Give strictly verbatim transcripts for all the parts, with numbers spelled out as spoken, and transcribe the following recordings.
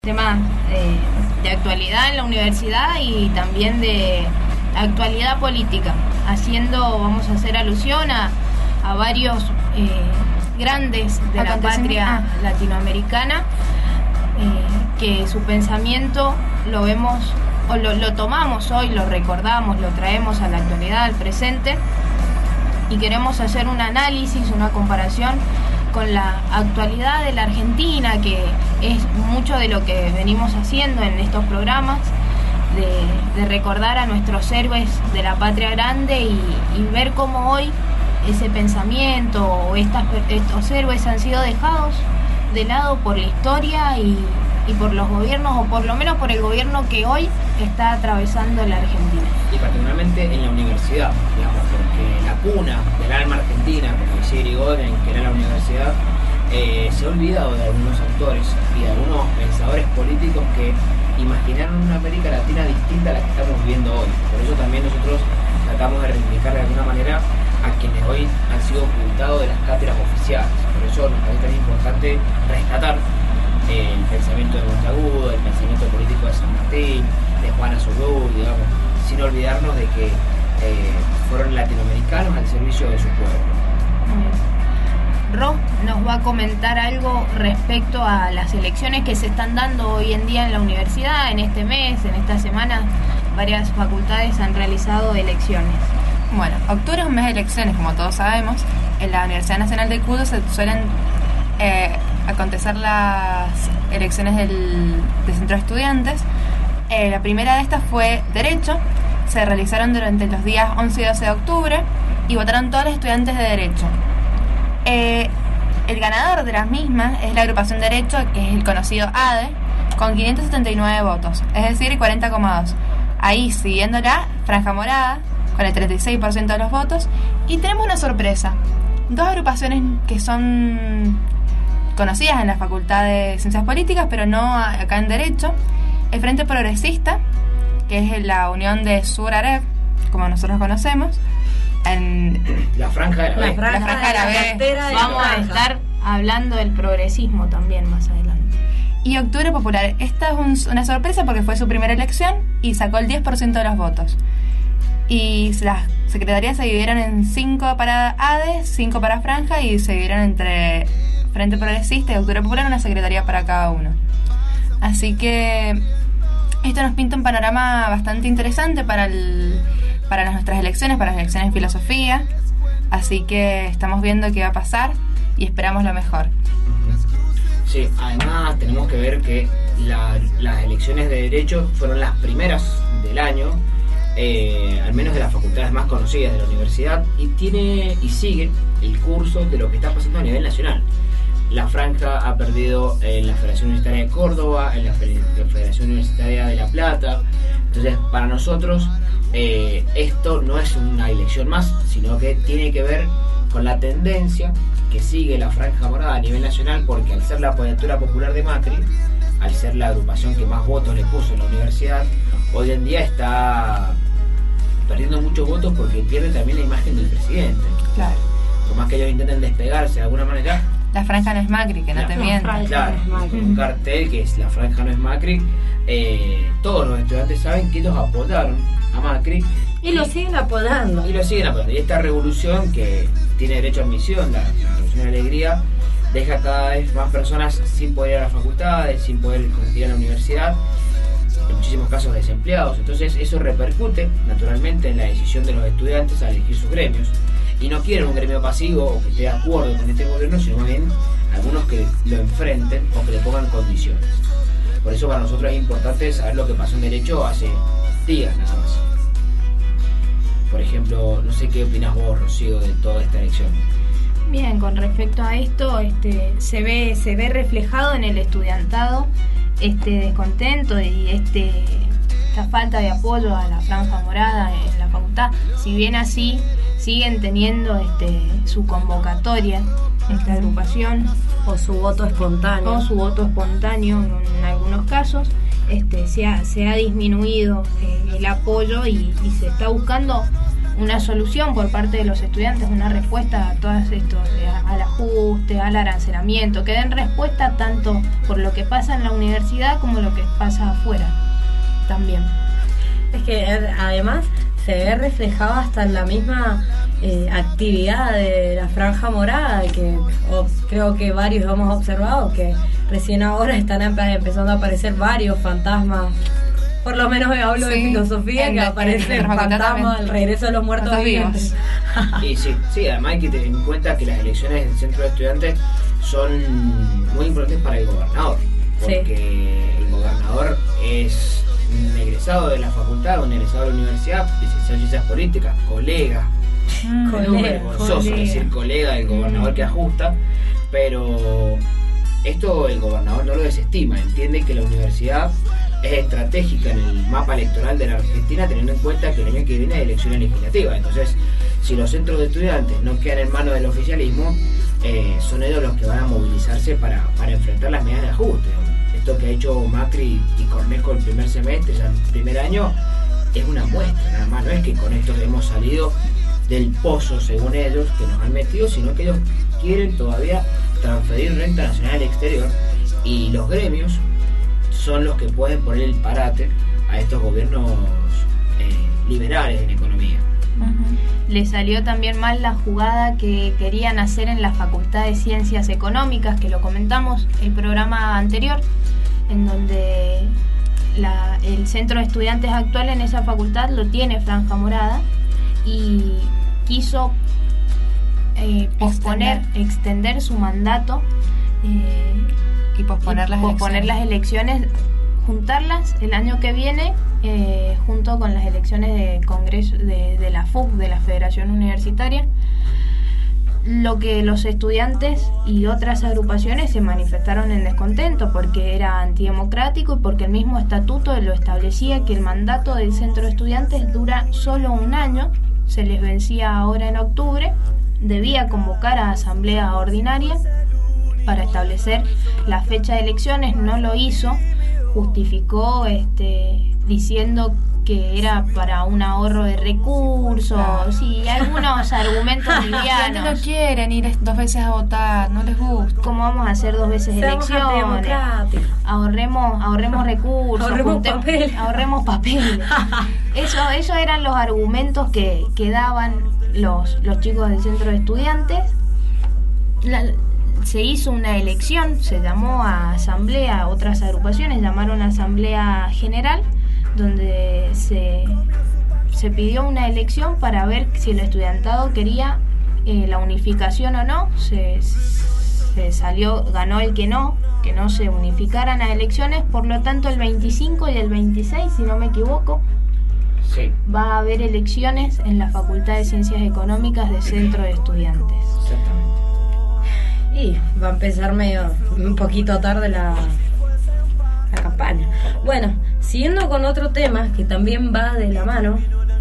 temas eh, de actualidad en la universidad y también de actualidad política, haciendo, vamos a hacer alusión a, a varios eh, grandes de la patria latinoamericana, eh, que su pensamiento lo vemos o lo, lo tomamos hoy, lo recordamos, lo traemos a la actualidad, al presente, y queremos hacer un análisis, una comparación con la actualidad de la Argentina, que es mucho de lo que venimos haciendo en estos programas, de, de recordar a nuestros héroes de la patria grande y, y ver cómo hoy ese pensamiento o estas, estos héroes han sido dejados de lado por la historia y, y por los gobiernos, o por lo menos por el gobierno que hoy está atravesando la Argentina. Y particularmente en la universidad, digamos, porque la cuna del alma argentina, como decía Irigoyen, que era la universidad, eh, se ha olvidado de algunos autores y de algunos pensadores políticos que imaginaron una América Latina distinta a la que estamos viviendo hoy. Por eso también nosotros tratamos de reivindicar de alguna manera a quienes hoy han sido ocultados de las cátedras oficiales. Por eso nos parece tan importante rescatar eh, el pensamiento de Monteagudo, el pensamiento político de San Martín, de Juana Zurduy, digamos, sin olvidarnos de que eh, fueron latinoamericanos al servicio de su pueblo. Ro nos va a comentar algo respecto a las elecciones que se están dando hoy en día en la universidad, en este mes, en esta semana. Varias facultades han realizado elecciones. Bueno, octubre es un mes de elecciones, como todos sabemos. En la Universidad Nacional de Cuyo se suelen eh, acontecer las elecciones del, del Centro de Estudiantes. Eh, la primera de estas fue Derecho. Se realizaron durante los días once y doce de octubre y votaron todos los estudiantes de Derecho. Eh, el ganador de las mismas es la agrupación Derecho, que es el conocido A D E, con quinientos setenta y nueve votos, es decir, cuarenta coma dos. Ahí, siguiéndola, Franja Morada, con el treinta y seis por ciento de los votos. Y tenemos una sorpresa. Dos agrupaciones que son conocidas en la Facultad de Ciencias Políticas, pero no acá en Derecho. El Frente Progresista, que es la unión de Sur-Areb, como nosotros conocemos. En la Franja de la B. La Franja, la franja de la, de la B. Vamos a estar hablando del progresismo también más adelante. Y Octubre Popular. Esta es un, una sorpresa porque fue su primera elección y sacó el diez por ciento de los votos. Y las secretarías se dividieron en cinco para A D E, cinco para Franja, y se dividieron entre Frente Progresista y Octubre Popular, una secretaría para cada uno. Así que esto nos pinta un panorama bastante interesante para, el, para las, nuestras elecciones, para las elecciones en filosofía. Así que estamos viendo qué va a pasar y esperamos lo mejor. Sí, además tenemos que ver que la, las elecciones de Derecho fueron las primeras del año, eh, al menos de las facultades más conocidas de la universidad, y tiene y sigue el curso de lo que está pasando a nivel nacional. La Franja ha perdido en la Federación Universitaria de Córdoba, en la Federación Universitaria de La Plata. Entonces, para nosotros, eh, esto no es una elección más, sino que tiene que ver con la tendencia que sigue la Franja Morada a nivel nacional, porque al ser la apoyatura popular de Macri, al ser la agrupación que más votos le puso en la universidad, hoy en día está perdiendo muchos votos porque pierde también la imagen del presidente. Claro. Por más que ellos intenten despegarse de alguna manera, la Franja no es Macri, que no la, te mientas. Claro, no un cartel que es la Franja no es Macri. Eh, todos los estudiantes saben que ellos apodaron a Macri y, y lo siguen apodando. Y lo siguen apodando. Y esta revolución que tiene derecho a admisión, la, la revolución de alegría, deja cada vez más personas sin poder ir a las facultades, sin poder ir a la universidad, en muchísimos casos desempleados. Entonces eso repercute naturalmente en la decisión de los estudiantes a elegir sus gremios. Y no quieren un gremio pasivo o que esté de acuerdo con este gobierno, sino más bien algunos que lo enfrenten o que le pongan condiciones. Por eso para nosotros es importante saber lo que pasó en Derecho hace días nada más. Por ejemplo, no sé qué opinas vos, Rocío, de toda esta elección. Bien, con respecto a esto, este, se ve se ve reflejado en el estudiantado este descontento y este esta falta de apoyo a la Franja Morada en la facultad. Si bien así siguen teniendo este su convocatoria, esta agrupación, o su voto espontáneo, o su voto espontáneo en, en algunos casos, este se ha, se ha disminuido eh, el apoyo y, y se está buscando una solución por parte de los estudiantes, una respuesta a todos estos, al ajuste, al arancelamiento, que den respuesta tanto por lo que pasa en la universidad como lo que pasa afuera también. Es que además se ve reflejado hasta en la misma eh, actividad de la franja morada, que oh, creo que varios hemos observado que recién ahora están empezando a aparecer varios fantasmas. Por lo menos hablo sí, de filosofía, que aparece el fantasma del regreso de los muertos vivientes. Y sí, sí, además hay que tener en cuenta que las elecciones del centro de estudiantes son muy importantes para el gobernador, porque sí. el gobernador es un egresado de la facultad, un egresado de la universidad, licenciado en ciencias políticas, colega, mm, colega, es vergonzoso colega. decir colega del gobernador mm. que ajusta, pero esto el gobernador no lo desestima, entiende que la universidad es estratégica en el mapa electoral de la Argentina, teniendo en cuenta que el año que viene hay elecciones legislativas. Entonces, si los centros de estudiantes no quedan en manos del oficialismo, eh, son ellos los que van a movilizarse para, para enfrentar las medidas de ajuste. Esto que ha hecho Macri y Cornejo el primer semestre, ya el primer año, es una muestra, nada más. No es que con esto hemos salido del pozo, según ellos, que nos han metido, sino que ellos quieren todavía transferir renta nacional al exterior, y los gremios son los que pueden poner el parate a estos gobiernos eh, liberales en economía. Uh-huh. Le salió también mal la jugada que querían hacer en la Facultad de Ciencias Económicas, que lo comentamos el programa anterior, en donde la, el centro de estudiantes actual en esa facultad lo tiene franja morada, y quiso eh, posponer, extender. extender su mandato eh, y posponer, y las, posponer elecciones. las elecciones, juntarlas el año que viene eh, junto con las elecciones de congreso de, de la F U C, de la Federación Universitaria, lo que los estudiantes y otras agrupaciones se manifestaron en descontento porque era antidemocrático y porque el mismo estatuto lo establecía, que el mandato del centro de estudiantes dura solo un año, se les vencía ahora en octubre, debía convocar a asamblea ordinaria para establecer la fecha de elecciones, no lo hizo, justificó este, diciendo que era para un ahorro de recursos, claro. sí, algunos argumentos livianos. No quieren ir dos veces a votar, no les gusta. ¿Cómo vamos a hacer dos veces Seamos elecciones? Ahorremos, ahorremos recursos, ahorremos juntemos, papel. ahorremos papel. Eso, esos eran los argumentos que, que daban los, los chicos del centro de estudiantes. La, se hizo una elección, se llamó a asamblea, otras agrupaciones llamaron a asamblea general, donde se, se pidió una elección para ver si el estudiantado quería eh, la unificación o no. Se, se salió, ganó el que no, que no se unificaran las elecciones, por lo tanto el veinticinco y el veintiséis, si no me equivoco, sí. va a haber elecciones en la Facultad de Ciencias Económicas de Centro de Estudiantes. Exactamente. Y va a empezar medio un poquito tarde la, la campaña. Bueno, siguiendo con otro tema que también va de la mano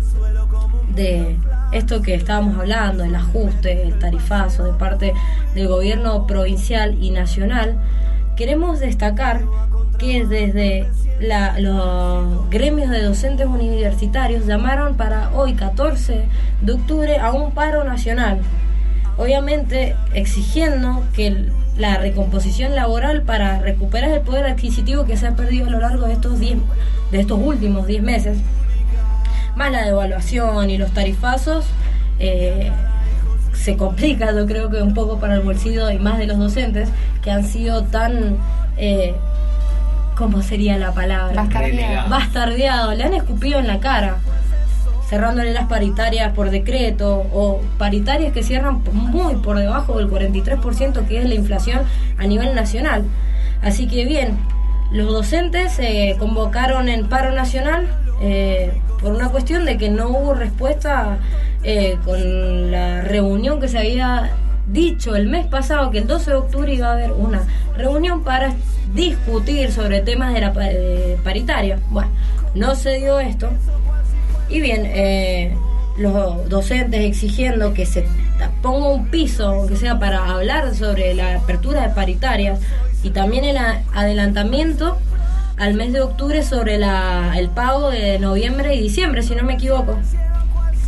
de esto que estábamos hablando, el ajuste, el tarifazo de parte del gobierno provincial y nacional, queremos destacar que desde la, los gremios de docentes universitarios llamaron para hoy, catorce de octubre, a un paro nacional. Obviamente exigiendo que el, la recomposición laboral para recuperar el poder adquisitivo que se ha perdido a lo largo de estos diez, de estos últimos diez meses, más la devaluación y los tarifazos, eh, se complica, yo creo que un poco para el bolsillo y más de los docentes que han sido tan, eh, ¿cómo sería la palabra? Bastardeados. Bastardeados, le han escupido en la cara, cerrándole las paritarias por decreto, o paritarias que cierran muy por debajo del cuarenta y tres por ciento que es la inflación a nivel nacional. Así que bien, los docentes se eh, convocaron en paro nacional eh, por una cuestión de que no hubo respuesta eh, con la reunión que se había dicho el mes pasado, que el doce de octubre iba a haber una reunión para discutir sobre temas de la de paritaria. Bueno, no se dio esto. Y bien, eh, los docentes exigiendo que se ponga un piso, aunque sea para hablar sobre la apertura de paritarias, y también el adelantamiento al mes de octubre sobre la, el pago de noviembre y diciembre, si no me equivoco.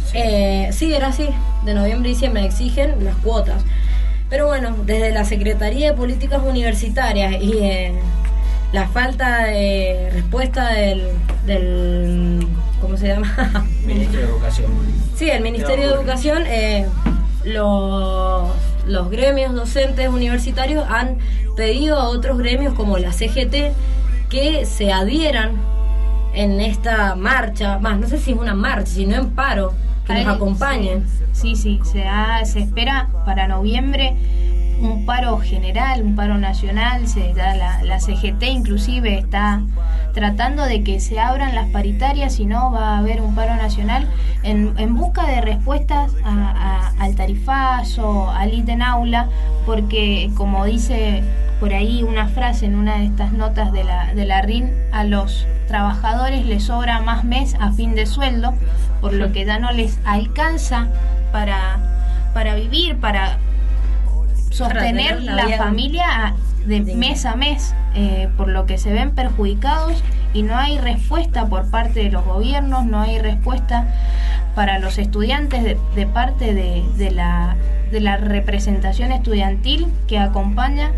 Eh, sí, era así, de noviembre a diciembre exigen las cuotas. Pero bueno, desde la Secretaría de Políticas Universitarias y eh, la falta de respuesta del, del ¿cómo se llama? Ministro de Educación. Sí, el Ministerio de Educación, eh, los, los gremios docentes universitarios han pedido a otros gremios como la C G T que se adhieran en esta marcha, más no sé si es una marcha, sino en paro, que nos acompañen. Sí, sí, se, ha, se espera para noviembre un paro general, un paro nacional. Se da la, la C G T inclusive está tratando de que se abran las paritarias, si no va a haber un paro nacional en, en busca de respuestas a, a, al tarifazo, al ítem aula, porque como dice por ahí una frase en una de estas notas de la, de la R I N, a los trabajadores les sobra más mes a fin de sueldo, por lo que ya no les alcanza para, para vivir, para sostener para la vida familia de mes a mes, eh, por lo que se ven perjudicados y no hay respuesta por parte de los gobiernos, no hay respuesta para los estudiantes de, de parte de, de, la, de la representación estudiantil que acompaña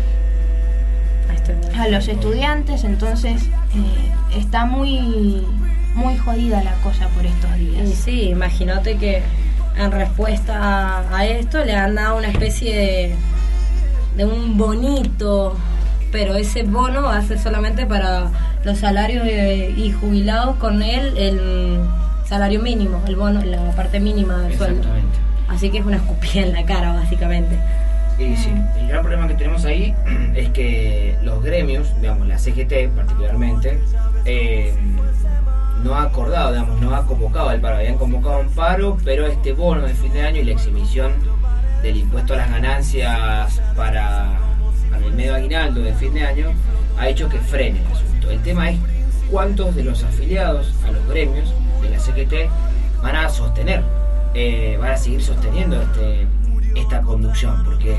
a los estudiantes. Entonces eh, está muy muy jodida la cosa por estos días. Y sí, imagínate que en respuesta a, a esto le han dado una especie de, de un bonito, pero ese bono va a ser solamente para los salarios y, y jubilados con él el salario mínimo, el bono, la parte mínima del sueldo. Así que es una escupida en la cara básicamente. Y sí, el gran problema que tenemos ahí es que los gremios, digamos la C G T particularmente, eh, no ha acordado, digamos, no ha convocado el paro. Habían convocado un paro, pero este bono de fin de año y la exhibición del impuesto a las ganancias para, para el medio aguinaldo de fin de año ha hecho que frene el asunto. El tema es cuántos de los afiliados a los gremios de la C G T van a sostener, eh, van a seguir sosteniendo este, esta conducción, porque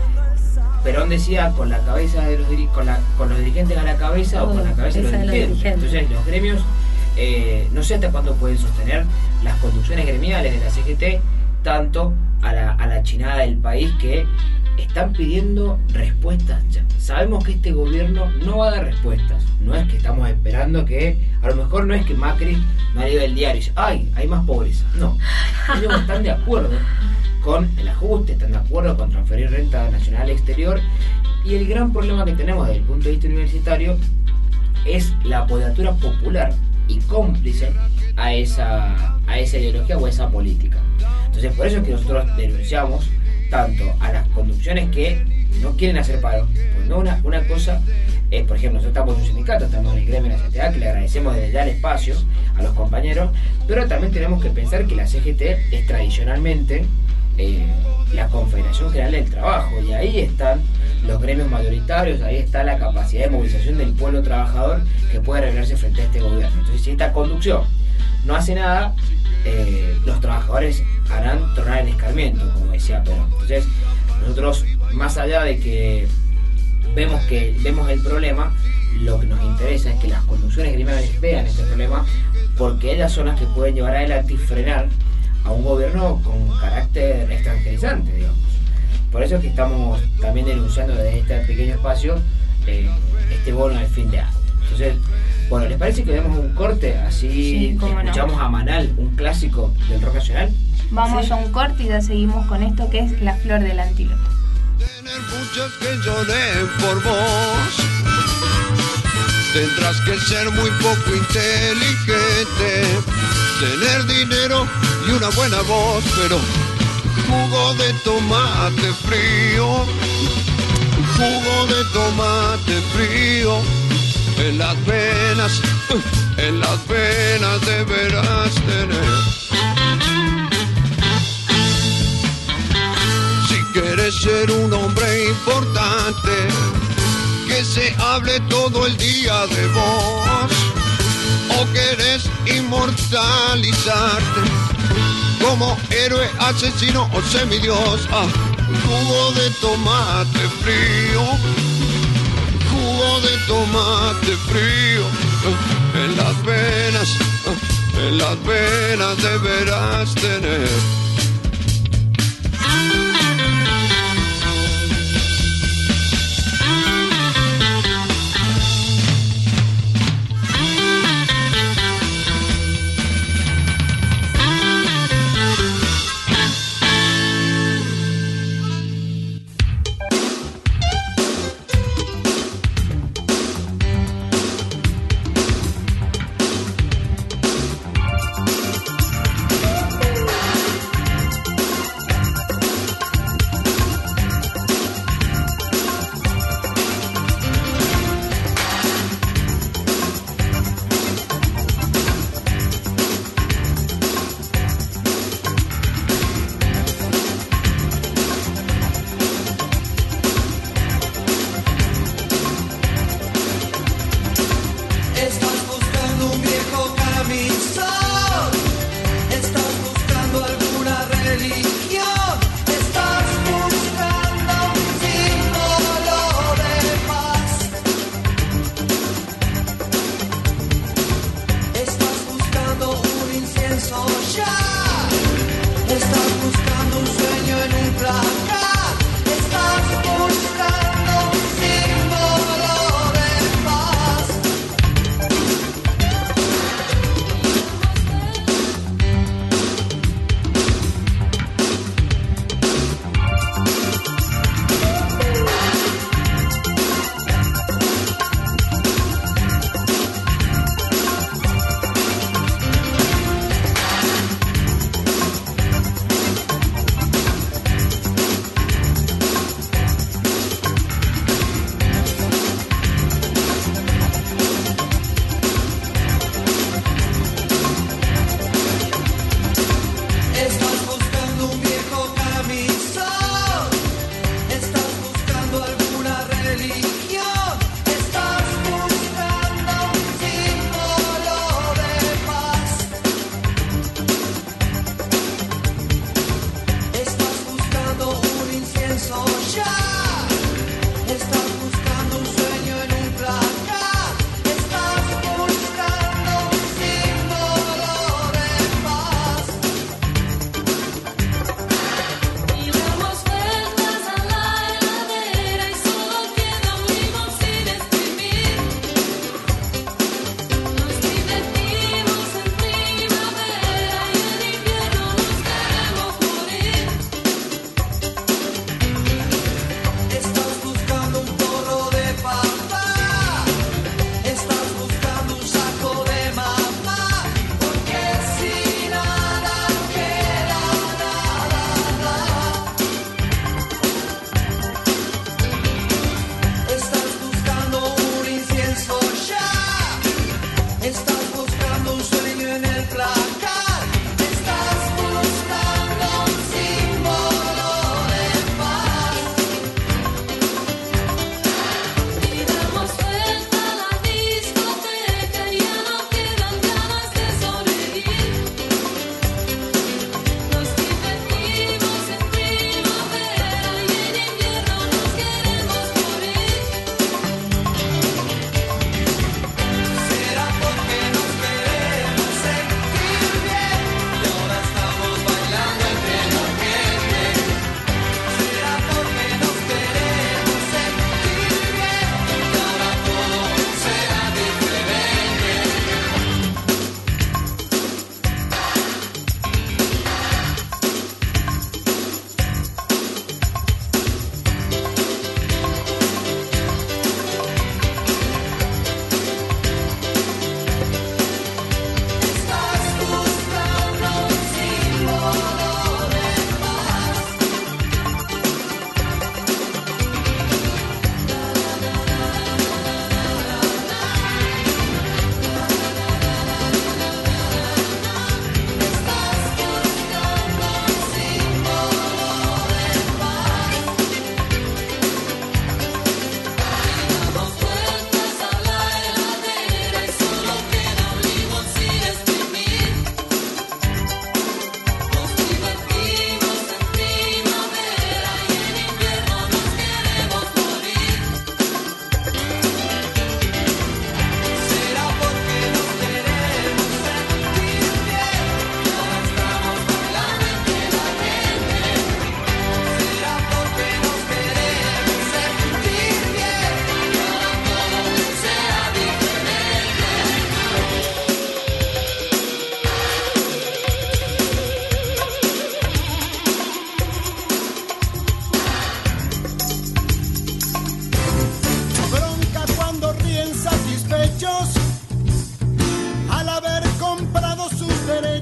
Perón decía con la cabeza de los con, la, con los dirigentes a la cabeza oh, o con la cabeza de los dirigentes. dirigentes. Entonces los gremios eh, no sé hasta cuándo pueden sostener las conducciones gremiales de la C G T, tanto a la, a la chinada del país, que están pidiendo respuestas ya. Sabemos que este gobierno no va a dar respuestas. No es que estamos esperando que, a lo mejor no es que Macri no leído el diario y dice, ay, hay más pobreza. No, ellos están de acuerdo con el ajuste, están de acuerdo con transferir renta nacional al exterior, y el gran problema que tenemos desde el punto de vista universitario es la apoyatura popular y cómplice a esa, a esa ideología o a esa política. Entonces por eso es que nosotros denunciamos tanto a las conducciones que no quieren hacer paro, pues no, una, una cosa es, por ejemplo, nosotros estamos en un sindicato, estamos en el gremio de la C T A, que le agradecemos desde ya el espacio a los compañeros, pero también tenemos que pensar que la C G T es tradicionalmente eh, la Confederación General del Trabajo, y ahí están los gremios mayoritarios, ahí está la capacidad de movilización del pueblo trabajador que puede revelarse frente a este gobierno. Entonces, si esta conducción no hace nada, eh, los trabajadores harán tornar el escarmiento, como decía Perón. Entonces, nosotros, más allá de que vemos que vemos el problema, lo que nos interesa es que las conducciones gremiales vean este problema, porque ellas son las que pueden llevar adelante y frenar a un gobierno con carácter extranjerizante, digamos. Por eso es que estamos también denunciando desde este pequeño espacio eh, este bono de fin de año. Entonces, bueno, ¿les parece que demos un corte? Así sí, escuchamos no. a Manal, un clásico del rock nacional. Vamos sí. a un corte y ya seguimos con esto que es La Flor del Antílope. Tener muchas que lloren por vos, tendrás que ser muy poco inteligente, tener dinero y una buena voz, pero jugo de tomate frío, jugo de tomate frío, en las venas, en las venas deberás tener. Quieres ser un hombre importante, que se hable todo el día de vos, o querés inmortalizarte como héroe, asesino o semidios. Ah, jugo de tomate frío, jugo de tomate frío, en las venas, en las venas nena, deberás tener.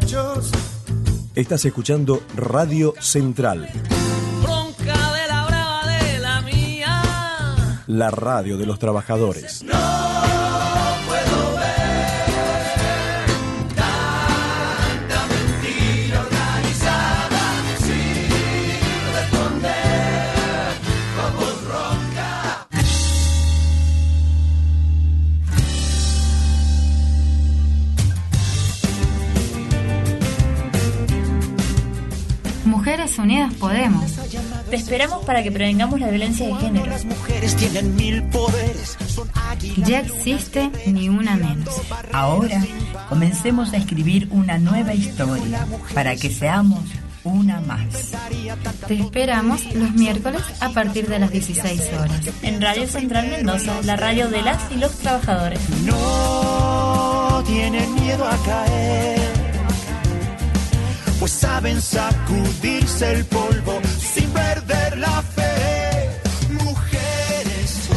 muchachos. Estás escuchando Radio Central. Bronca de la brava de la mía. La radio de los trabajadores. No puedo ver tanta mentira organizada sin responder con voz ronca. Mujeres Unidas Podemos. Te esperamos para que prevengamos la violencia de género. Las mujeres tienen mil poderes. Ya existe Ni Una Menos. Ahora comencemos a escribir una nueva historia para que seamos una más. Te esperamos los miércoles a partir de las dieciséis horas. En Radio Central Mendoza, la radio de las y los trabajadores. No tienen miedo a caer, pues saben sacudirse el polvo sin perder la fe. Mujeres.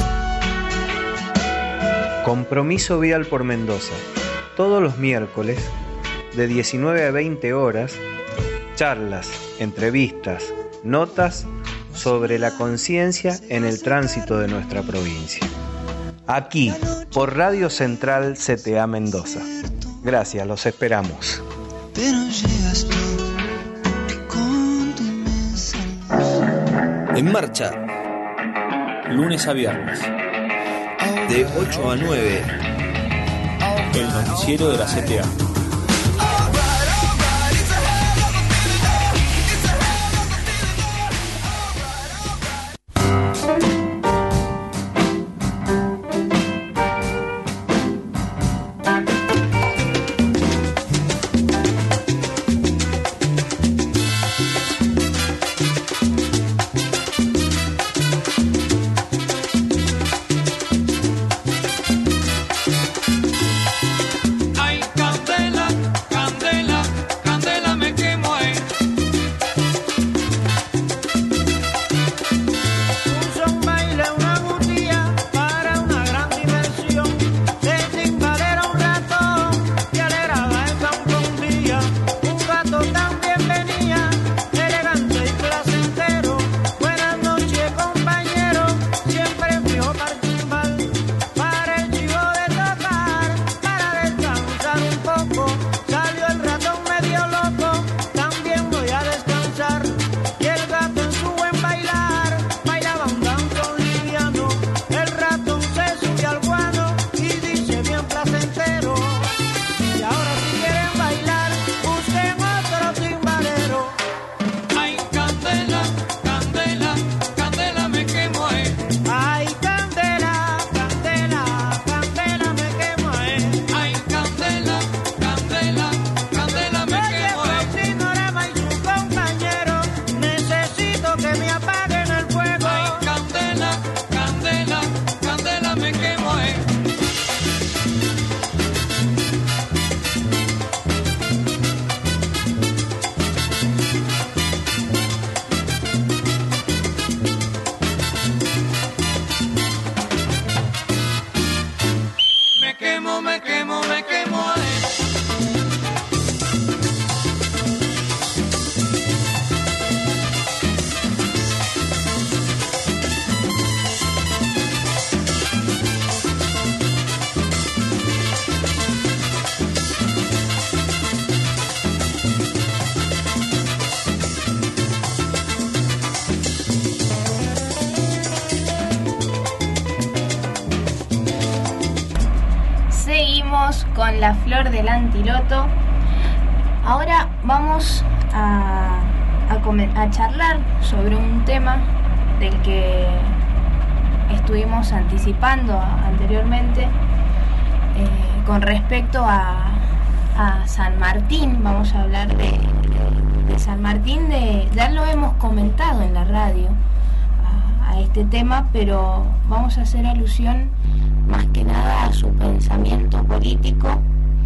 Compromiso Vial por Mendoza. Todos los miércoles, de diecinueve a veinte horas, charlas, entrevistas, notas sobre la conciencia en el tránsito de nuestra provincia. Aquí, por Radio Central C T A Mendoza. Gracias, los esperamos. Pero llegas tú con tu inmensa luz. En marcha, lunes a viernes, de ocho a nueve, el noticiero de la C T A. Con la flor del antiloto. Ahora vamos a, a, a charlar sobre un tema del que estuvimos anticipando anteriormente, eh, con respecto a, a San Martín. Vamos a hablar de, de, de San Martín, de, ya lo hemos comentado en la radio a, a este tema, pero vamos a hacer alusión más que nada a su pensamiento político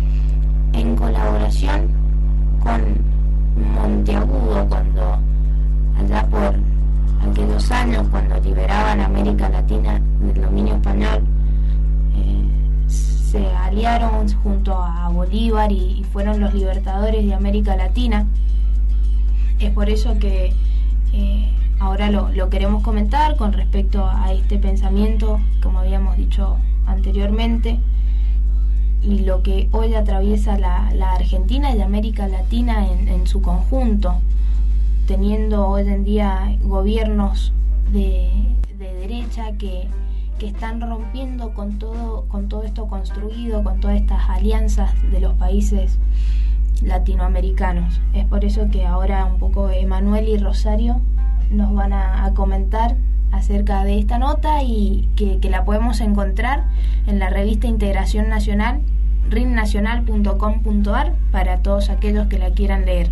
en colaboración con Monteagudo, cuando allá por aquellos años, cuando liberaban América Latina del dominio español, eh, se aliaron junto a Bolívar y, y fueron los libertadores de América Latina. Es por eso que eh, ahora lo, lo queremos comentar con respecto a este pensamiento, como habíamos dicho anteriormente, y lo que hoy atraviesa la, la Argentina y América Latina en, en su conjunto, teniendo hoy en día gobiernos de, de derecha que, que están rompiendo con todo, con todo esto construido, con todas estas alianzas de los países latinoamericanos. Es por eso que ahora un poco Emanuel y Rosario nos van a, a comentar acerca de esta nota y que, que la podemos encontrar en la revista Integración Nacional, rin nacional punto com punto a r, para todos aquellos que la quieran leer.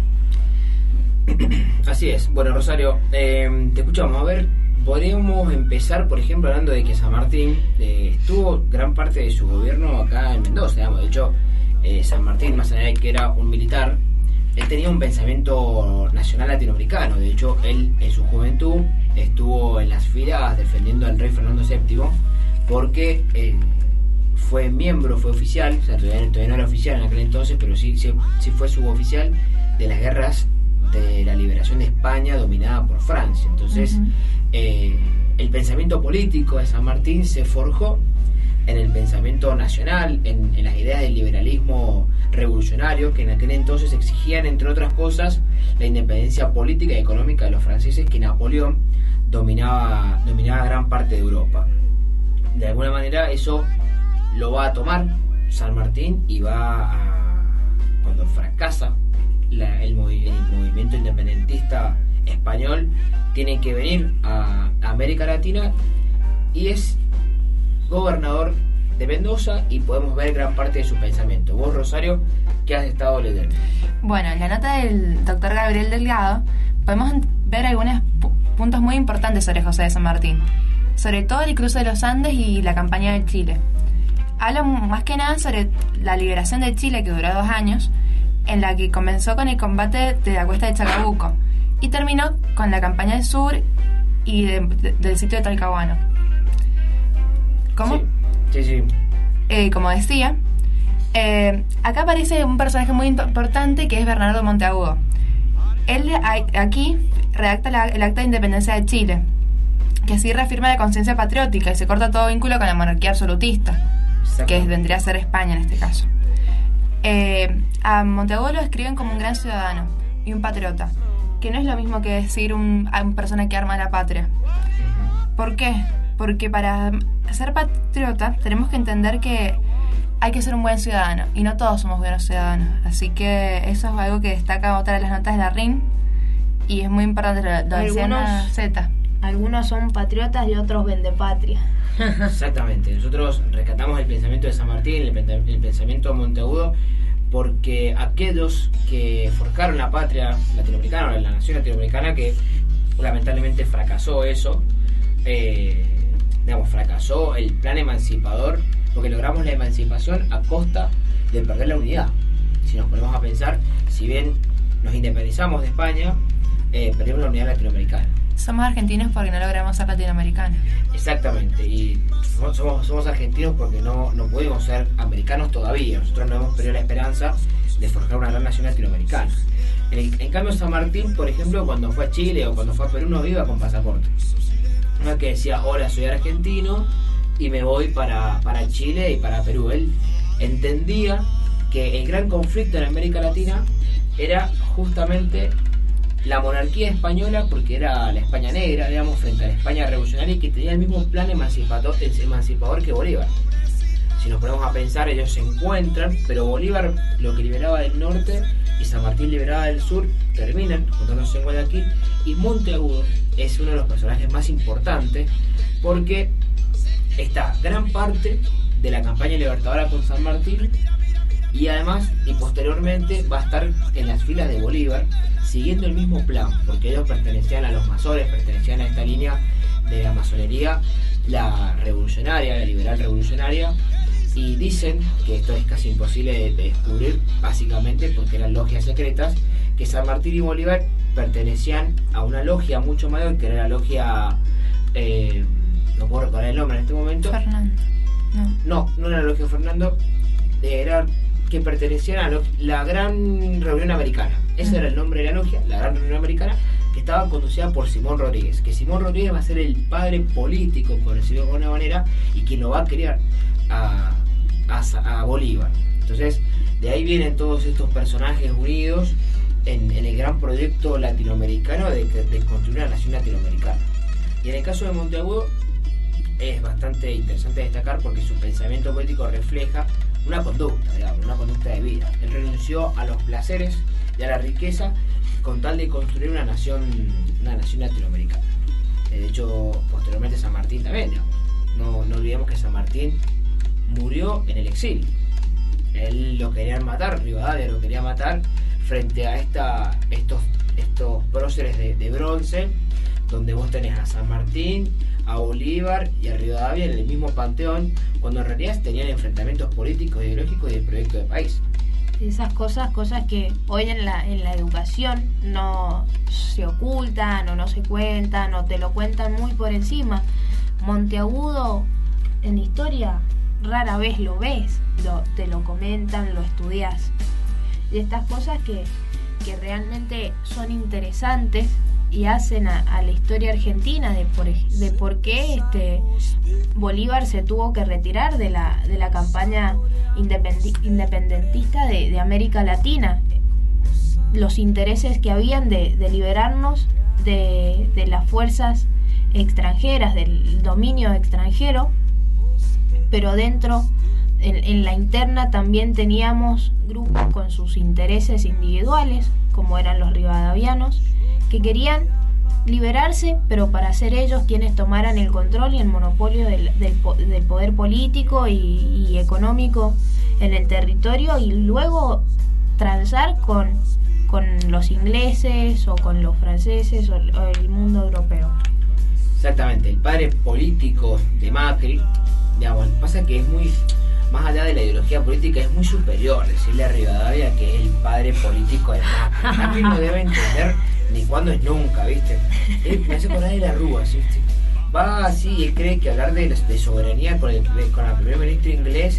Así es. Bueno, Rosario, eh, te escuchamos. A ver, podríamos empezar, por ejemplo, hablando de que San Martín eh, estuvo gran parte de su gobierno acá en Mendoza, digamos. De hecho, eh, San Martín, más allá de que era un militar, él tenía un pensamiento nacional latinoamericano. De hecho, él en su juventud estuvo en las filas defendiendo al rey Fernando séptimo, porque eh, fue miembro, fue oficial, o sea, todavía, todavía no era oficial en aquel entonces, pero sí, sí, sí fue suboficial de las guerras de la liberación de España dominada por Francia. Entonces, uh-huh. eh, el pensamiento político de San Martín se forjó en el pensamiento nacional, en, en las ideas del liberalismo revolucionario, que en aquel entonces exigían, entre otras cosas, la independencia política y económica de los franceses, que Napoleón dominaba, dominaba gran parte de Europa. De alguna manera eso lo va a tomar San Martín y va a, cuando fracasa la, el, movi, el movimiento independentista español, tiene que venir a, a América Latina y es gobernador de Mendoza, y podemos ver gran parte de su pensamiento. Vos, Rosario, ¿qué has estado leyendo? Bueno, en la nota del doctor Gabriel Delgado podemos ver algunos pu- puntos muy importantes sobre José de San Martín, sobre todo el cruce de los Andes y la campaña de Chile. Habla más que nada sobre la liberación de Chile, que duró dos años, en la que comenzó con el combate de la cuesta de Chacabuco y terminó con la campaña del sur y de, de, del sitio de Talcahuano. ¿Cómo? Sí, sí, sí. Eh, como decía, eh, acá aparece un personaje muy importante que es Bernardo Monteagudo. Él aquí redacta la, el Acta de Independencia de Chile, que así reafirma la conciencia patriótica y se corta todo vínculo con la monarquía absolutista, que vendría a ser España en este caso. Eh, a Monteagudo lo describen como un gran ciudadano y un patriota, que no es lo mismo que decir un, a una persona que arma la patria. ¿Por qué? Porque para ser patriota tenemos que entender que hay que ser un buen ciudadano, y no todos somos buenos ciudadanos. Así que eso es algo que destaca otra de las notas de la R I N, y es muy importante, lo, lo decía la Z. Algunos son patriotas y otros vendepatria. Exactamente. Nosotros rescatamos el pensamiento de San Martín, el, el pensamiento de Monteagudo, porque aquellos que forjaron la patria latinoamericana, la nación latinoamericana, que lamentablemente fracasó eso, eh, digamos, fracasó el plan emancipador, porque logramos la emancipación a costa de perder la unidad. Si nos ponemos a pensar, si bien nos independizamos de España, eh, perdimos la unidad latinoamericana. Somos argentinos porque no logramos ser latinoamericanos. Exactamente, y somos, somos argentinos porque no, no pudimos ser americanos todavía. Nosotros no hemos perdido la esperanza de forjar una gran nación latinoamericana. En, el, en cambio, San Martín, por ejemplo, cuando fue a Chile o cuando fue a Perú, no iba con pasaporte. No es que decía, hola, soy argentino y me voy para, para Chile y para Perú. Él entendía que el gran conflicto en América Latina era justamente la monarquía española, porque era la España negra, digamos, frente a la España revolucionaria, y que tenía el mismo plan emancipador, emancipador que Bolívar. Si nos ponemos a pensar, ellos se encuentran, pero Bolívar lo que liberaba del norte y San Martín liberaba del sur, terminan juntándose en Guayaquil, y Monteagudo es uno de los personajes más importantes, porque está gran parte de la campaña libertadora con San Martín, y además, y posteriormente, va a estar en las filas de Bolívar, siguiendo el mismo plan, porque ellos pertenecían a los masones, pertenecían a esta línea de la masonería, la revolucionaria, la liberal revolucionaria, y dicen que esto es casi imposible de, de descubrir, básicamente porque eran logias secretas, que San Martín y Bolívar pertenecían a una logia mucho mayor, que era la logia, eh, no puedo recordar el nombre en este momento. Fernando. No, no, no era la logia Fernando. era que pertenecían a lo, la Gran Reunión Americana. Ese era el nombre de la logia, la Gran Reunión Americana, que estaba conducida por Simón Rodríguez. Que Simón Rodríguez va a ser el padre político, por decirlo de alguna manera, y quien lo va a criar a, a, a Bolívar. Entonces, de ahí vienen todos estos personajes unidos en, en el gran proyecto latinoamericano de, de construir una nación latinoamericana. Y en el caso de Monteagudo es bastante interesante destacar porque su pensamiento político refleja una conducta, digamos, una conducta de vida. Él renunció a los placeres y a la riqueza con tal de construir una nación, una nación latinoamericana. De hecho, posteriormente San Martín también, digamos. No, no olvidemos que San Martín murió en el exilio. Él lo querían matar, Rivadavia lo quería matar frente a esta, estos, estos próceres de, de bronce, donde vos tenés a San Martín, a Bolívar y a Rivadavia en el mismo panteón, cuando en realidad tenían enfrentamientos políticos, ideológicos y de proyecto de país. Esas cosas, cosas que hoy en la, en la educación no se ocultan o no se cuentan o te lo cuentan muy por encima. Monteagudo en historia rara vez lo ves, lo, te lo comentan, lo estudias. Y estas cosas que, que realmente son interesantes y hacen a, a la historia argentina de por, de por qué este Bolívar se tuvo que retirar de la, de la campaña independi, independentista de, de América Latina. Los intereses que habían de, de liberarnos de, de las fuerzas extranjeras, del dominio extranjero, pero dentro, en, en la interna también teníamos grupos con sus intereses individuales, como eran los rivadavianos, que querían liberarse, pero para ser ellos quienes tomaran el control y el monopolio del, del, del poder político y, y económico en el territorio, y luego transar con, con los ingleses o con los franceses o, o el mundo europeo. Exactamente, el padre político de Macri, digamos, pasa que es muy, más allá de la ideología política, es muy superior decirle a Rivadavia que es el padre político de Macri. Macri no debe entender ni cuándo es nunca, ¿viste? Él me hace acordar de la Rúa, ¿sí? Va así, él cree que hablar de, de soberanía con el, con el primer ministro inglés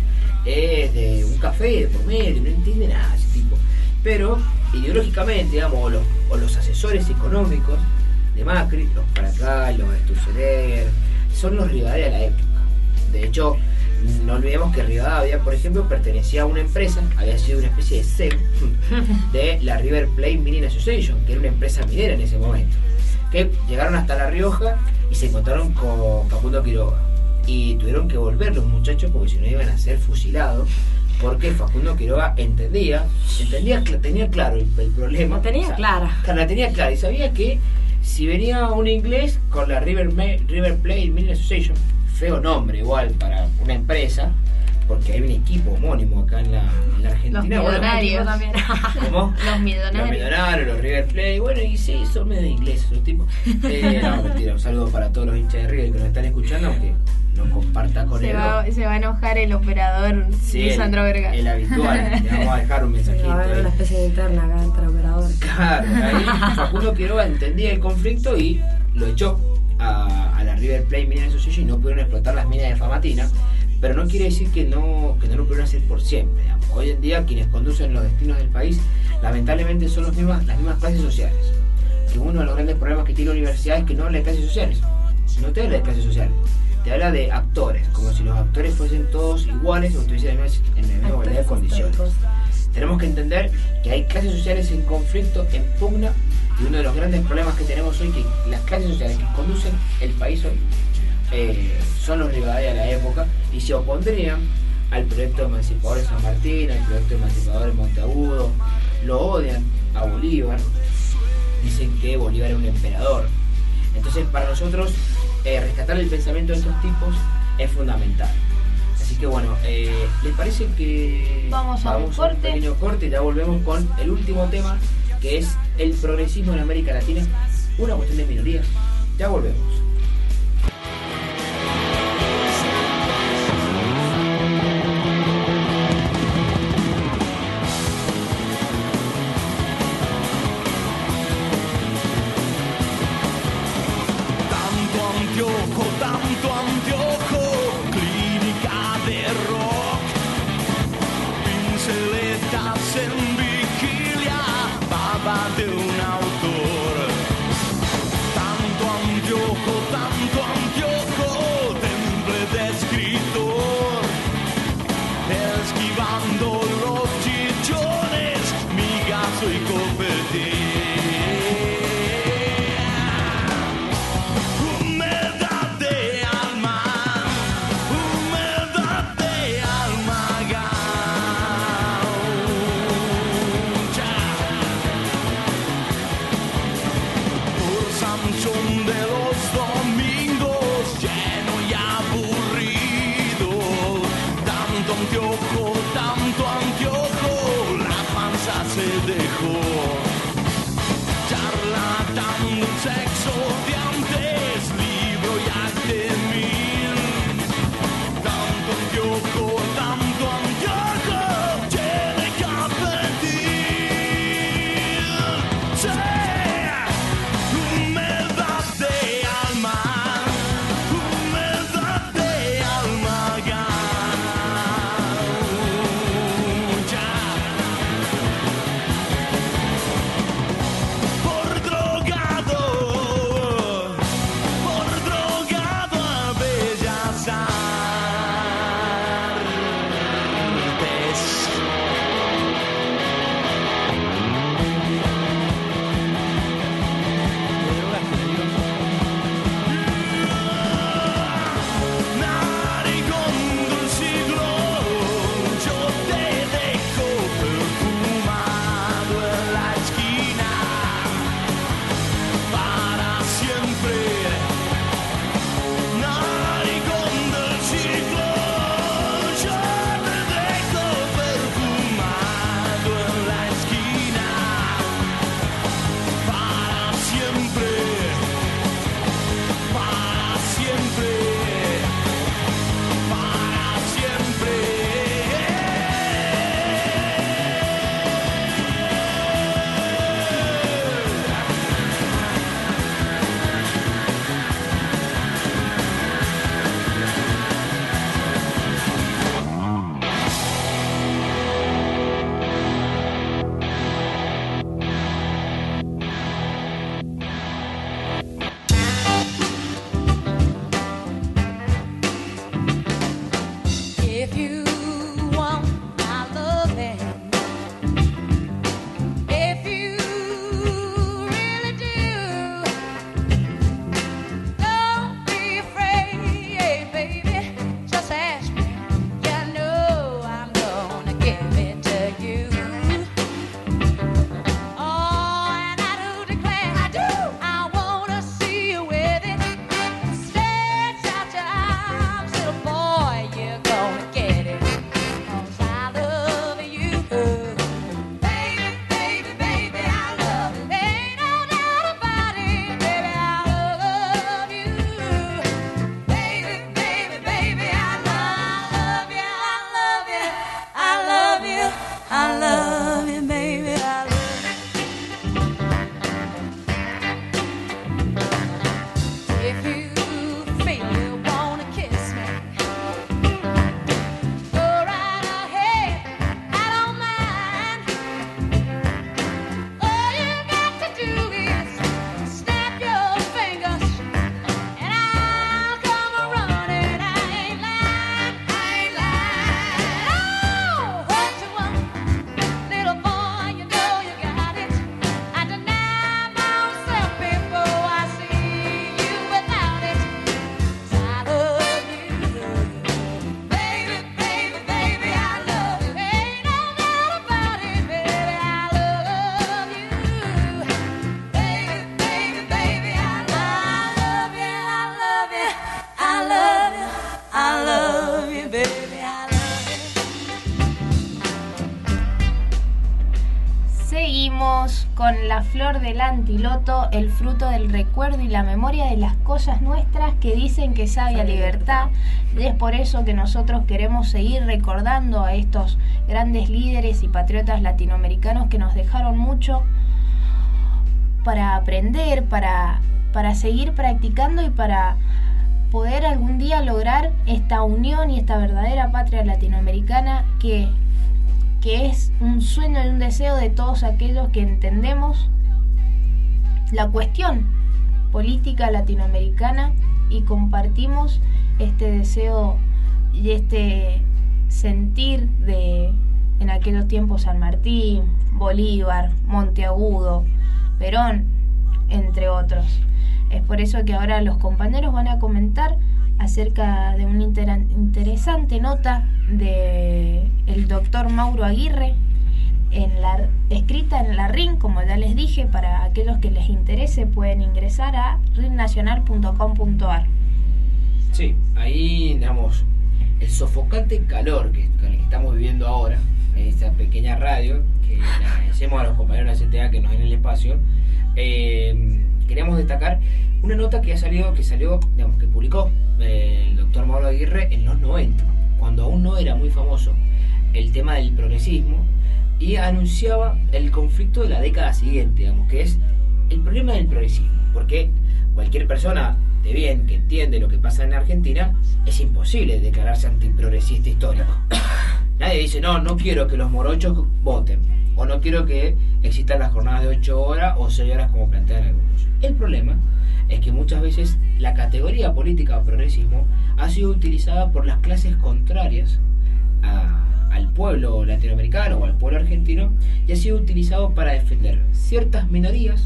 es de un café de por medio, no entiende nada ese tipo. Pero ideológicamente, digamos, o los, o los asesores económicos de Macri, los Paracay, los Sturzenegger, son los Rivadavia de la época. De hecho, no olvidemos que Rivadavia, por ejemplo, pertenecía a una empresa, había sido una especie de C E O de la River Plate Mining Association, que era una empresa minera en ese momento, que llegaron hasta La Rioja y se encontraron con Facundo Quiroga y tuvieron que volver los muchachos porque si no iban a ser fusilados, porque Facundo Quiroga entendía, entendía tenía claro el, el problema. La tenía o sea, clara. La tenía clara y sabía que si venía un inglés con la River, River Plate Mining Association, feo nombre igual para una empresa, porque hay un equipo homónimo acá en la, en la Argentina. Los millonarios también. ¿Cómo? Los millonarios. Los millonarios, los River Plate, bueno, y sí, son medio ingleses los tipos. Eh, no, mentira, un saludo para todos los hinchas de River que nos están escuchando, aunque no comparta con se él. Va, se va a enojar el operador sí, Lisandro Vergara. El habitual, le vamos a dejar un mensajito. Va a haber una especie de interna acá entre operadores. Claro, ahí Facundo Quiroga entendía el conflicto y lo echó a, a la River Plate Mining Association y no pudieron explotar las minas de Famatina, pero no quiere decir que no, que no lo pudieron hacer por siempre, digamos. Hoy en día quienes conducen los destinos del país lamentablemente son los mismas, las mismas clases sociales, que uno de los grandes problemas que tiene la universidad es que no habla de clases sociales, no te habla de clases sociales, te habla de actores, como si los actores fuesen todos iguales o estuviesen en la misma igualdad de condiciones. Tenemos que entender que hay clases sociales en conflicto, en pugna, y uno de los grandes problemas que tenemos hoy, que las clases sociales que conducen el país hoy eh, son los Rivadavia de la época y se opondrían al proyecto emancipador de San Martín, al proyecto emancipador de Monteagudo, lo odian a Bolívar, dicen que Bolívar era un emperador. Entonces para nosotros eh, rescatar el pensamiento de estos tipos es fundamental. Así que bueno, eh, ¿les parece que vamos a vamos un a corte? un pequeño corte y ya volvemos con el último tema, que es el progresismo en América Latina, una cuestión de minorías? Ya volvemos. Tanto anteojo, tanto anteojo, clínica de rock. chupando los chichones, mi gaso y copetín. Tanto anteojo, la panza se dejó. Charlatán, sexo de antes, libro y arte mil. Tanto anteojo, tanto anteojo, tiene que pedir. Sí, humedad de alma, humedad de alma. Con la flor del antiloto, el fruto del recuerdo y la memoria de las cosas nuestras que dicen que sabe a libertad. Y es por eso que nosotros queremos seguir recordando a estos grandes líderes y patriotas latinoamericanos que nos dejaron mucho para aprender, para, para seguir practicando y para poder algún día lograr esta unión y esta verdadera patria latinoamericana que que es un sueño y un deseo de todos aquellos que entendemos la cuestión política latinoamericana y compartimos este deseo y este sentir de en aquellos tiempos San Martín, Bolívar, Monteagudo, Perón, entre otros. Es por eso que ahora los compañeros van a comentar acerca de una inter- interesante nota de el doctor Mauro Aguirre, en la, escrita en la R I N, como ya les dije. Para aquellos que les interese pueden ingresar a rinnacional punto com punto a r. Sí, ahí, digamos, el sofocante calor que, con el que estamos viviendo ahora, en esta pequeña radio, que le agradecemos a los compañeros de la C T A que nos den el espacio, eh, queríamos destacar una nota que ha salido, que salió, digamos, que publicó eh, el doctor Mauro Aguirre en los noventa, cuando aún no era muy famoso el tema del progresismo, y anunciaba el conflicto de la década siguiente, digamos, que es el problema del progresismo, porque cualquier persona de bien que entiende lo que pasa en Argentina, es imposible declararse antiprogresista histórico. Nadie dice, no, no quiero que los morochos voten, o no quiero que existan las jornadas de ocho horas o seis horas como plantean algunos. El problema es que muchas veces la categoría política o progresismo ha sido utilizada por las clases contrarias a al pueblo latinoamericano o al pueblo argentino, y ha sido utilizado para defender ciertas minorías,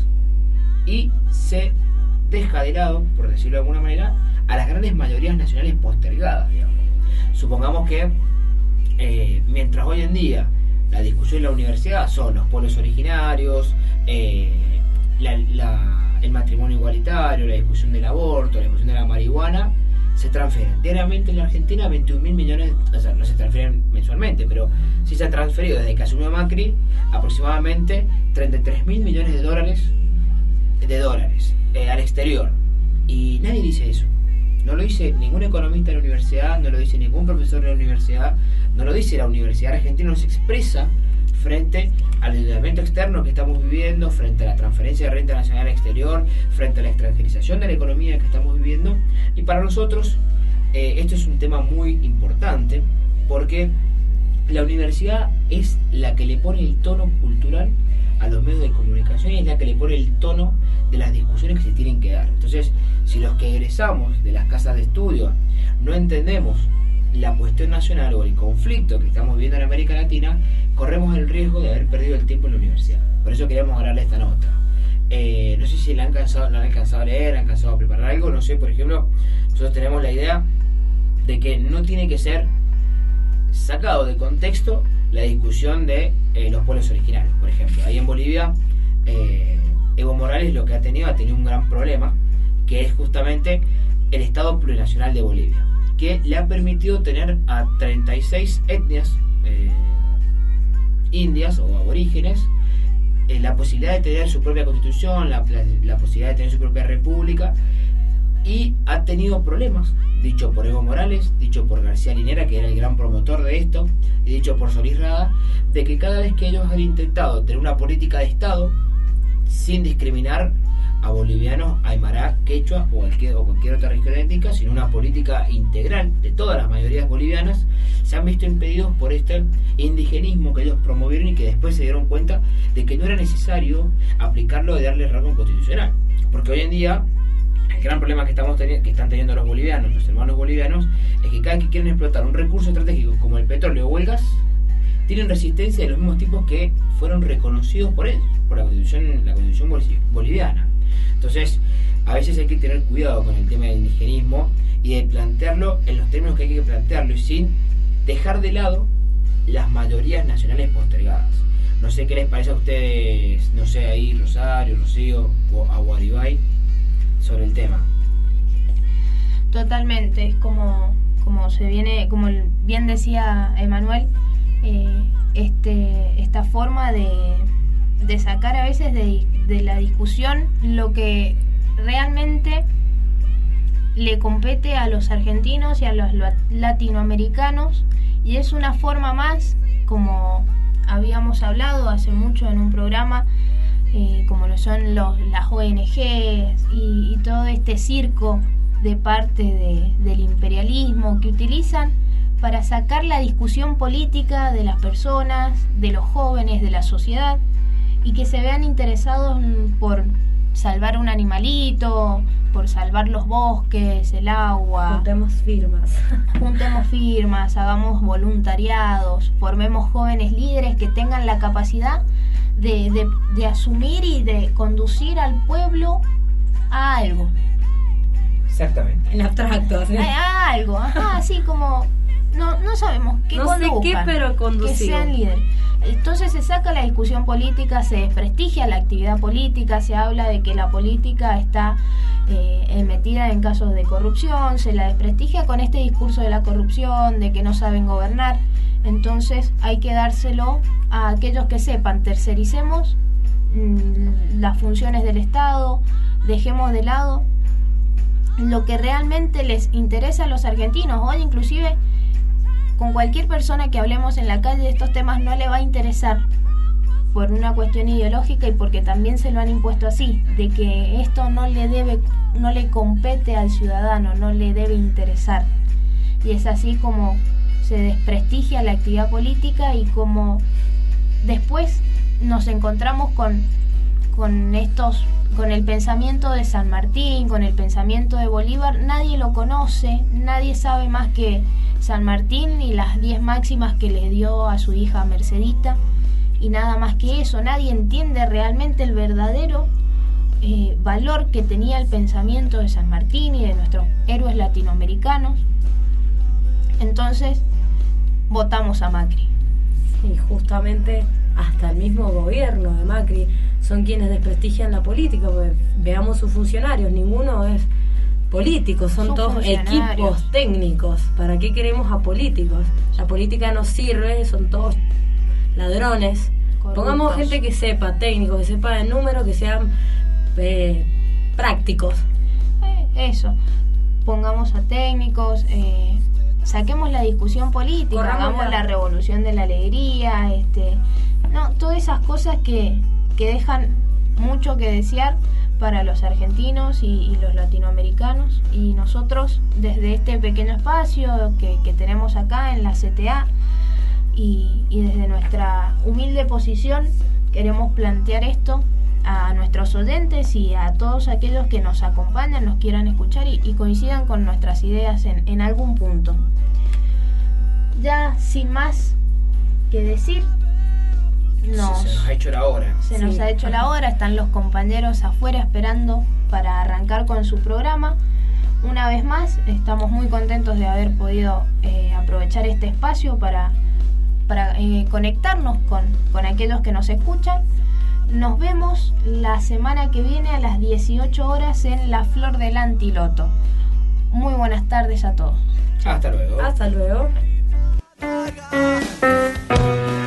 y se deja de lado, por decirlo de alguna manera, a las grandes mayorías nacionales postergadas, digamos. Supongamos que eh, mientras hoy en día la discusión en la universidad son los pueblos originarios, eh, la, la, el matrimonio igualitario, la discusión del aborto, la discusión de la marihuana, se transfieren diariamente en la Argentina veintiún mil millones, o sea, no se transfieren mensualmente, pero sí se ha transferido desde que asumió Macri aproximadamente treinta y tres mil millones de dólares de dólares eh, al exterior, y nadie dice eso. No lo dice ningún economista de la universidad, no lo dice ningún profesor de la universidad, no lo dice la Universidad Argentina, no se expresa frente al endeudamiento externo que estamos viviendo, frente a la transferencia de renta nacional al exterior, frente a la extranjerización de la economía que estamos viviendo. Y para nosotros eh, esto es un tema muy importante, porque la universidad es la que le pone el tono cultural a los medios de comunicación, y es la que le pone el tono de las discusiones que se tienen que dar. Entonces, si los que egresamos de las casas de estudio no entendemos la cuestión nacional o el conflicto que estamos viviendo en América Latina, corremos el riesgo de haber perdido el tiempo en la universidad. Por eso queremos hablarle esta nota. Eh, no sé si la han, cansado, la han alcanzado a leer, han alcanzado a preparar algo, no sé. Por ejemplo, nosotros tenemos la idea de que no tiene que ser sacado de contexto la discusión de eh, los pueblos originarios. Por ejemplo, ahí en Bolivia, eh, Evo Morales lo que ha tenido, ha tenido un gran problema, que es justamente el Estado Plurinacional de Bolivia, que le ha permitido tener a treinta y seis etnias eh, indias o aborígenes eh, la posibilidad de tener su propia constitución, la, la, la posibilidad de tener su propia república, y ha tenido problemas, dicho por Evo Morales, dicho por García Linera, que era el gran promotor de esto, y dicho por Solís Rada, de que cada vez que ellos han intentado tener una política de Estado sin discriminar a bolivianos, aymara, quechua o cualquier, o cualquier otra región étnica, sino una política integral de todas las mayorías bolivianas, se han visto impedidos por este indigenismo que ellos promovieron, y que después se dieron cuenta de que no era necesario aplicarlo de darle rango constitucional. Porque hoy en día el gran problema que estamos teniendo, que están teniendo los bolivianos, los hermanos bolivianos, es que cada vez que quieren explotar un recurso estratégico como el petróleo o el gas, tienen resistencia de los mismos tipos que fueron reconocidos por ellos, por la constitución, la constitución boliviana. Entonces, a veces hay que tener cuidado con el tema del indigenismo y de plantearlo en los términos que hay que plantearlo, y sin dejar de lado las mayorías nacionales postergadas. No sé qué les parece a ustedes, no sé, ahí Rosario, Rocío o Aguaribay, sobre el tema. Totalmente, es como, como se viene, como bien decía Emanuel, eh, este, esta forma de, de sacar a veces de, de la discusión lo que realmente le compete a los argentinos y a los latinoamericanos, y es una forma más, como habíamos hablado hace mucho en un programa, eh, como lo son los, las O N Ges y, y todo este circo de parte de, del imperialismo que utilizan para sacar la discusión política de las personas, de los jóvenes, de la sociedad, y que se vean interesados por salvar un animalito, por salvar los bosques, el agua. Juntemos firmas. Juntemos firmas, hagamos voluntariados, formemos jóvenes líderes que tengan la capacidad de, de, de asumir y de conducir al pueblo a algo. Exactamente. En abstracto, ¿sí? A, a algo, ajá, así como no, no sabemos qué no conduzcan, sé qué, pero conducido. Que sean líderes. Entonces se saca la discusión política, se desprestigia la actividad política, se habla de que la política está eh, metida en casos de corrupción, se la desprestigia con este discurso de la corrupción, de que no saben gobernar. Entonces hay que dárselo a aquellos que sepan, tercericemos mmm, las funciones del Estado, dejemos de lado lo que realmente les interesa a los argentinos. Hoy inclusive con cualquier persona que hablemos en la calle de estos temas no le va a interesar por una cuestión ideológica y porque también se lo han impuesto así, de que esto no le debe, no le compete al ciudadano, no le debe interesar. Y es así como se desprestigia la actividad política y como después nos encontramos con, con estos, con el pensamiento de San Martín, con el pensamiento de Bolívar. Nadie lo conoce, nadie sabe más que San Martín y las diez máximas que le dio a su hija Mercedita, y nada más que eso. Nadie entiende realmente el verdadero eh, valor que tenía el pensamiento de San Martín y de nuestros héroes latinoamericanos. Entonces votamos a Macri. Y justamente hasta el mismo gobierno de Macri son quienes desprestigian la política, porque veamos sus funcionarios, ninguno es políticos, son, son todos equipos técnicos. ¿Para qué queremos a políticos? La política no sirve, son todos ladrones. Corruptos. Pongamos gente que sepa, técnicos, que sepa de números, que sean eh, prácticos. Eh, eso, pongamos a técnicos, eh, saquemos la discusión política, Corramos hagamos la... la revolución de la alegría, este, no, todas esas cosas que, que dejan mucho que desear para los argentinos y, y los latinoamericanos, y nosotros desde este pequeño espacio que, que tenemos acá en la C T A y, y desde nuestra humilde posición queremos plantear esto a nuestros oyentes y a todos aquellos que nos acompañan, nos quieran escuchar y, y coincidan con nuestras ideas en, en algún punto. Ya sin más que decir, Nos, se nos ha hecho la hora. Se sí. nos ha hecho la hora, están los compañeros afuera esperando para arrancar con su programa. Una vez más, estamos muy contentos de haber podido eh, aprovechar este espacio para, para eh, conectarnos con, con aquellos que nos escuchan. Nos vemos la semana que viene a las dieciocho horas en La Flor del Antiloto. Muy buenas tardes a todos. Hasta luego. Hasta luego.